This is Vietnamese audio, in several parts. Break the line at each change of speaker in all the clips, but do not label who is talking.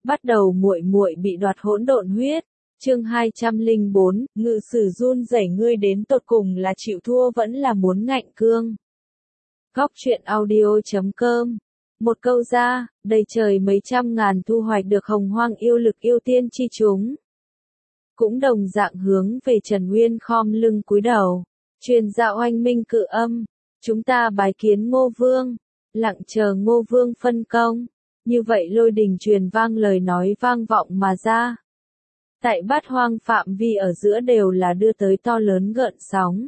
Bắt đầu muội muội bị đoạt hỗn độn huyết. Chương 204, ngự sử run rẩy ngươi đến tột cùng là chịu thua vẫn là muốn ngạnh cương. Góc truyện audio.com. Một câu ra, đầy trời mấy trăm ngàn thu hoạch được hồng hoang yêu lực yêu tiên chi chúng. Cũng đồng dạng hướng về Trần Nguyên khom lưng cúi đầu, truyền dạ oanh minh cự âm, chúng ta bái kiến Ngô Vương, lặng chờ Ngô Vương phân công. Như vậy lôi đình truyền vang lời nói vang vọng mà ra. Tại bát hoang phạm vi ở giữa đều là đưa tới to lớn gợn sóng.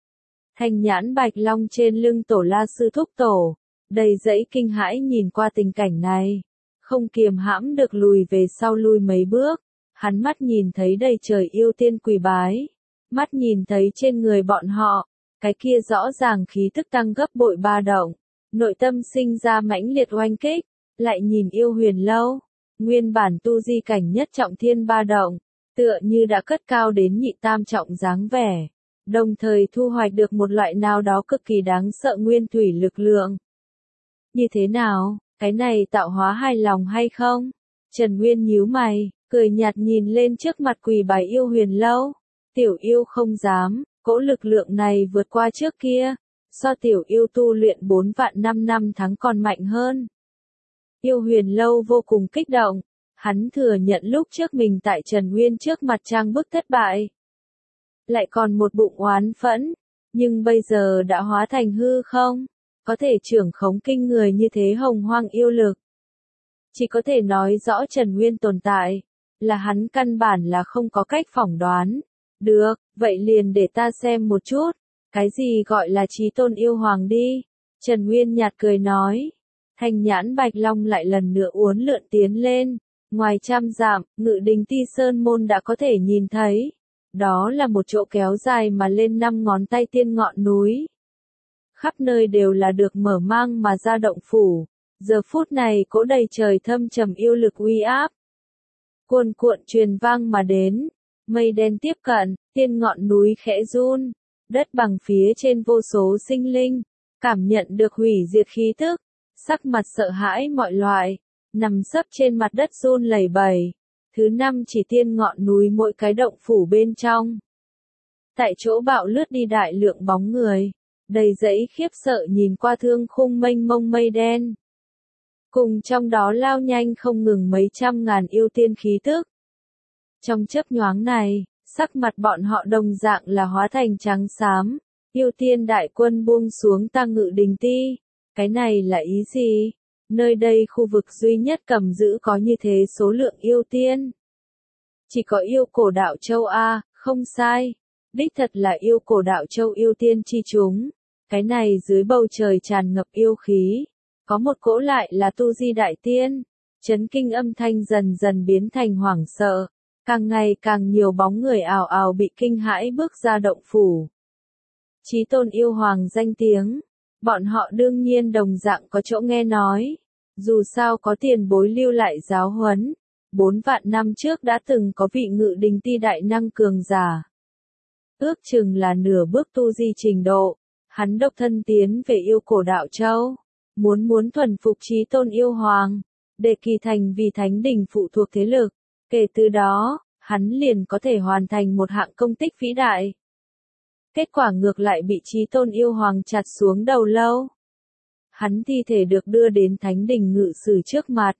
Thanh nhãn bạch long trên lưng tổ la sư thúc tổ, đầy dẫy kinh hãi nhìn qua tình cảnh này, không kiềm hãm được lùi về sau lui mấy bước, hắn mắt nhìn thấy đầy trời yêu tiên quỳ bái, mắt nhìn thấy trên người bọn họ, cái kia rõ ràng khí tức tăng gấp bội ba động, nội tâm sinh ra mãnh liệt oanh kích, lại nhìn yêu huyền lâu, nguyên bản tu di cảnh nhất trọng thiên ba động, tựa như đã cất cao đến nhị tam trọng dáng vẻ, đồng thời thu hoạch được một loại nào đó cực kỳ đáng sợ nguyên thủy lực lượng. Như thế nào, cái này tạo hóa hài lòng hay không? Trần Nguyên nhíu mày, cười nhạt nhìn lên trước mặt quỳ bái yêu huyền lâu. Tiểu yêu không dám, cỗ lực lượng này vượt qua trước kia, so tiểu yêu tu luyện 4 vạn 5 năm tháng còn mạnh hơn. Yêu huyền lâu vô cùng kích động, hắn thừa nhận lúc trước mình tại Trần Nguyên trước mặt trang bức thất bại. Lại còn một bụng oán phẫn, nhưng bây giờ đã hóa thành hư không, có thể trưởng khống kinh người như thế hồng hoang yêu lực. Chỉ có thể nói rõ Trần Nguyên tồn tại, là hắn căn bản là không có cách phỏng đoán. Được, vậy liền để ta xem một chút, cái gì gọi là chí tôn yêu hoàng đi. Trần Nguyên nhạt cười nói. Thanh nhãn bạch long lại lần nữa uốn lượn tiến lên, ngoài trăm dặm, Ngự Đình Ti Sơn môn đã có thể nhìn thấy. Đó là một chỗ kéo dài mà lên 5 ngón tay tiên ngọn núi. Khắp nơi đều là được mở mang mà ra động phủ, giờ phút này cỗ đầy trời thâm trầm yêu lực uy áp. Cuồn cuộn truyền vang mà đến, mây đen tiếp cận, tiên ngọn núi khẽ run, đất bằng phía trên vô số sinh linh, cảm nhận được hủy diệt khí tức. Sắc mặt sợ hãi mọi loại, nằm sấp trên mặt đất run lẩy bẩy. Thứ 5 chỉ tiên ngọn núi mỗi cái động phủ bên trong. Tại chỗ bạo lướt đi đại lượng bóng người, đầy dẫy khiếp sợ nhìn qua thương khung mênh mông mây đen. Cùng trong đó lao nhanh không ngừng mấy trăm ngàn yêu tiên khí tức. Trong chớp nhoáng này, sắc mặt bọn họ đồng dạng là hóa thành trắng xám, yêu tiên đại quân buông xuống ta Ngự Đình Ti. Cái này là ý gì? Nơi đây khu vực duy nhất cầm giữ có như thế số lượng yêu tiên. Chỉ có yêu cổ đạo châu A, không sai. Đích thật là yêu cổ đạo châu yêu tiên chi chúng. Cái này dưới bầu trời tràn ngập yêu khí. Có một cỗ lại là tu di đại tiên. Chấn kinh âm thanh dần dần biến thành hoảng sợ. Càng ngày càng nhiều bóng người ào ào bị kinh hãi bước ra động phủ. Chí tôn yêu hoàng danh tiếng. Bọn họ đương nhiên đồng dạng có chỗ nghe nói. Dù sao có tiền bối lưu lại giáo huấn. 4 vạn năm trước đã từng có vị Ngự Đình Ti đại năng cường giả. Ước chừng là nửa bước tu di trình độ. Hắn độc thân tiến về yêu cổ đạo châu. Muốn thuần phục chí tôn yêu hoàng. Để kỳ thành vì thánh đình phụ thuộc thế lực. Kể từ đó, hắn liền có thể hoàn thành một hạng công tích vĩ đại. Kết quả ngược lại bị chí tôn yêu hoàng chặt xuống đầu lâu. Hắn thi thể được đưa đến thánh đình ngự sử trước mặt.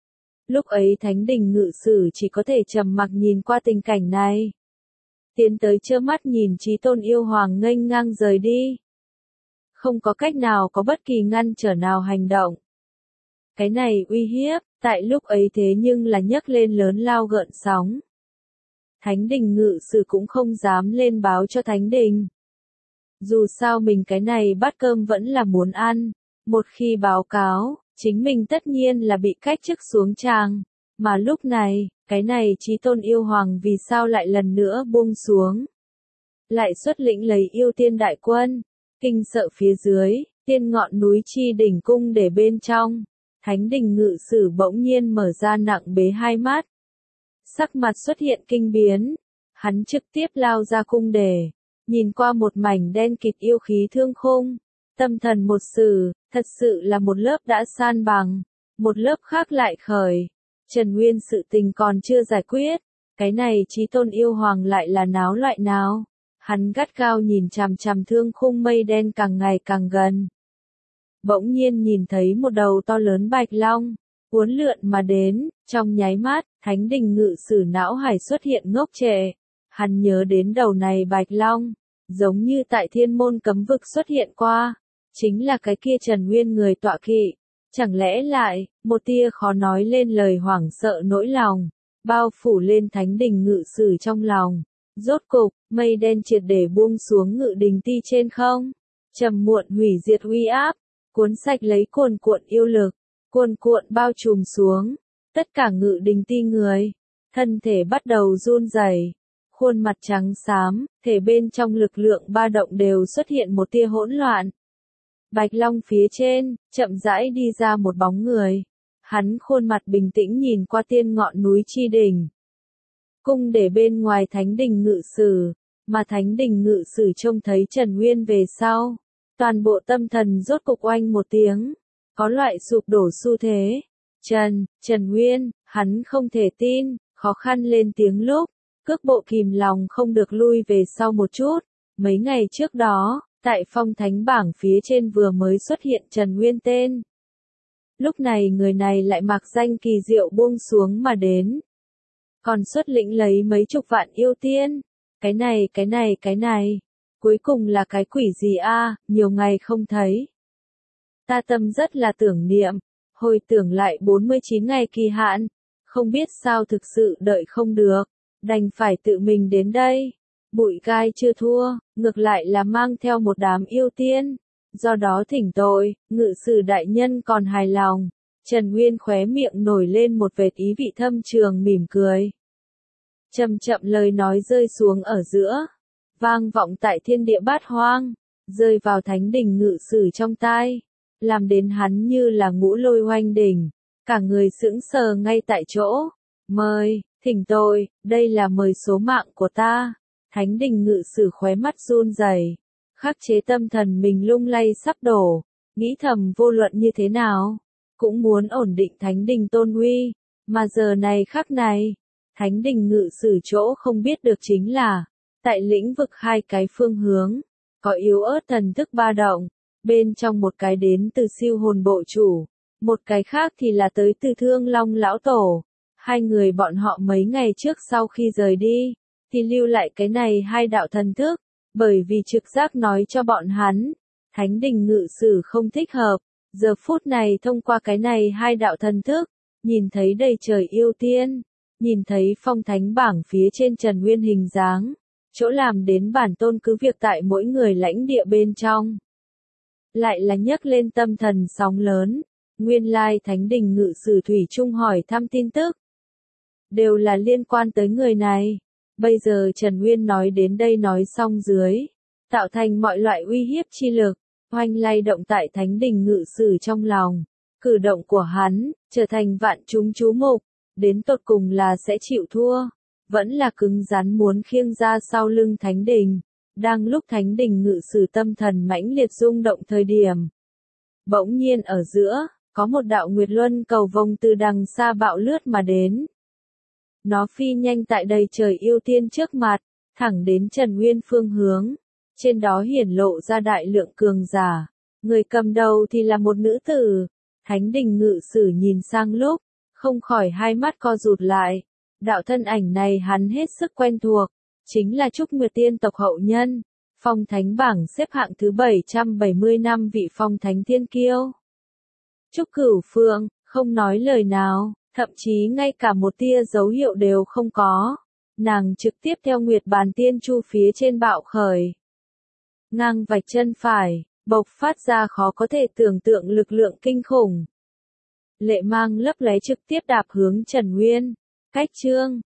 Lúc ấy thánh đình ngự sử chỉ có thể trầm mặc nhìn qua tình cảnh này. Tiến tới trơ mắt nhìn chí tôn yêu hoàng nghênh ngang rời đi. Không có cách nào có bất kỳ ngăn trở nào hành động. Cái này uy hiếp, tại lúc ấy thế nhưng là nhấc lên lớn lao gợn sóng. Thánh đình ngự sử cũng không dám lên báo cho thánh đình. Dù sao mình cái này bát cơm vẫn là muốn ăn, một khi báo cáo, chính mình tất nhiên là bị cách chức xuống tràng. Mà lúc này, cái này chí tôn yêu hoàng vì sao lại lần nữa buông xuống. Lại xuất lĩnh lấy yêu tiên đại quân, kinh sợ phía dưới, tiên ngọn núi chi đỉnh cung để bên trong. Thánh đình ngự sử bỗng nhiên mở ra nặng bế hai mắt. Sắc mặt xuất hiện kinh biến, hắn trực tiếp lao ra cung đề, nhìn qua một mảnh đen kịt yêu khí thương khung, tâm thần một sự, thật sự là một lớp đã san bằng, một lớp khác lại khởi, Trần Nguyên sự tình còn chưa giải quyết, cái này Chí Tôn yêu hoàng lại là náo loại nào? Hắn gắt gao nhìn chằm chằm thương khung mây đen càng ngày càng gần. Bỗng nhiên nhìn thấy một đầu to lớn bạch long, uốn lượn mà đến, trong nháy mắt, Thánh Đình Ngự Sử não hải xuất hiện ngốc trệ. Hắn nhớ đến đầu này bạch long, giống như tại Thiên Môn Cấm Vực xuất hiện qua, chính là cái kia Trần Nguyên người tọa kỵ. Chẳng lẽ lại, một tia khó nói lên lời hoảng sợ nỗi lòng, bao phủ lên Thánh Đình Ngự Sử trong lòng. Rốt cục, mây đen triệt để buông xuống Ngự Đình Ti trên không. Trầm muộn hủy diệt uy áp, cuốn sạch lấy cuồn cuộn yêu lực, cuồn cuộn bao trùm xuống. Tất cả Ngự Đình Ti người, thân thể bắt đầu run rẩy, khuôn mặt trắng xám, thể bên trong lực lượng ba động đều xuất hiện một tia hỗn loạn. Bạch Long phía trên, chậm rãi đi ra một bóng người. Hắn khuôn mặt bình tĩnh nhìn qua tiên ngọn núi Chi Đỉnh. Cung để bên ngoài Thánh Đình Ngự Sử, mà Thánh Đình Ngự Sử trông thấy Trần Nguyên về sau. Toàn bộ tâm thần rốt cục oanh một tiếng, có loại sụp đổ xu thế. Trần Nguyên, hắn không thể tin, khó khăn lên tiếng lúc, cước bộ kìm lòng không được lui về sau một chút. Mấy ngày trước đó, tại phong thánh bảng phía trên vừa mới xuất hiện Trần Nguyên tên. Lúc này người này lại mặc danh kỳ diệu buông xuống mà đến. Còn xuất lĩnh lấy mấy chục vạn yêu tiên. Cái này. Cuối cùng là cái quỷ gì a? Nhiều ngày không thấy. Ta tâm rất là tưởng niệm. Hồi tưởng lại 49 ngày kỳ hạn. Không biết sao thực sự đợi không được. Đành phải tự mình đến đây. Bụi gai chưa thua, ngược lại là mang theo một đám yêu tiên. Do đó thỉnh tội, Ngự Sử đại nhân còn hài lòng. Trần Nguyên khóe miệng nổi lên một vệt ý vị thâm trường mỉm cười. Chậm chậm lời nói rơi xuống ở giữa, vang vọng tại thiên địa bát hoang, rơi vào Thánh Đình Ngự Sử trong tai, làm đến hắn như là ngũ lôi oanh đỉnh, cả người sững sờ ngay tại chỗ. Mời, thỉnh tội, đây là mời số mạng của ta. Thánh Đình Ngự Sử khóe mắt run rẩy, khắc chế tâm thần mình lung lay sắp đổ, nghĩ thầm vô luận như thế nào, cũng muốn ổn định Thánh Đình tôn uy, mà giờ này khắc này, Thánh Đình Ngự Sử chỗ không biết được chính là, tại lĩnh vực hai cái phương hướng, có yếu ớt thần thức ba động, bên trong một cái đến từ siêu hồn bộ chủ, một cái khác thì là tới từ Thương Long lão tổ. Hai người bọn họ mấy ngày trước sau khi rời đi, thì lưu lại cái này hai đạo thần thức, bởi vì trực giác nói cho bọn hắn, Thánh Đình Ngự Sử không thích hợp, giờ phút này thông qua cái này hai đạo thần thức, nhìn thấy đầy trời yêu tiên, nhìn thấy phong thánh bảng phía trên Trần Nguyên hình dáng, chỗ làm đến bản tôn cứ việc tại mỗi người lãnh địa bên trong. Lại là nhấc lên tâm thần sóng lớn, nguyên lai Thánh Đình Ngự Sử thủy chung hỏi thăm tin tức. Đều là liên quan tới người này. Bây giờ Trần Nguyên nói đến đây nói xong dưới, tạo thành mọi loại uy hiếp chi lực, oanh lay động tại Thánh Đình Ngự Sử trong lòng. Cử động của hắn, trở thành vạn chúng chú mục, đến tột cùng là sẽ chịu thua, vẫn là cứng rắn muốn khiêng ra sau lưng Thánh Đình. Đang lúc Thánh Đình Ngự Sử tâm thần mãnh liệt rung động thời điểm. Bỗng nhiên ở giữa, có một đạo nguyệt luân cầu vồng từ đằng xa bạo lướt mà đến. Nó phi nhanh tại đầy trời yêu tiên trước mặt, thẳng đến Trần Nguyên phương hướng. Trên đó hiển lộ ra đại lượng cường giả. Người cầm đầu thì là một nữ tử. Thánh Đình Ngự Sử nhìn sang lúc, không khỏi hai mắt co rụt lại. Đạo thân ảnh này hắn hết sức quen thuộc, chính là Trúc Nguyệt Tiên tộc hậu nhân. Phong Thánh bảng xếp hạng thứ 770 năm vị Phong Thánh Thiên Kiêu. Trúc Cửu Phượng, không nói lời nào. Thậm chí ngay cả một tia dấu hiệu đều không có. Nàng trực tiếp theo Nguyệt Bàn Tiên Chu phía trên bạo khởi. Ngang vạch chân phải, bộc phát ra khó có thể tưởng tượng lực lượng kinh khủng. Lệ mang lấp láy trực tiếp đạp hướng Trần Nguyên. Cách chương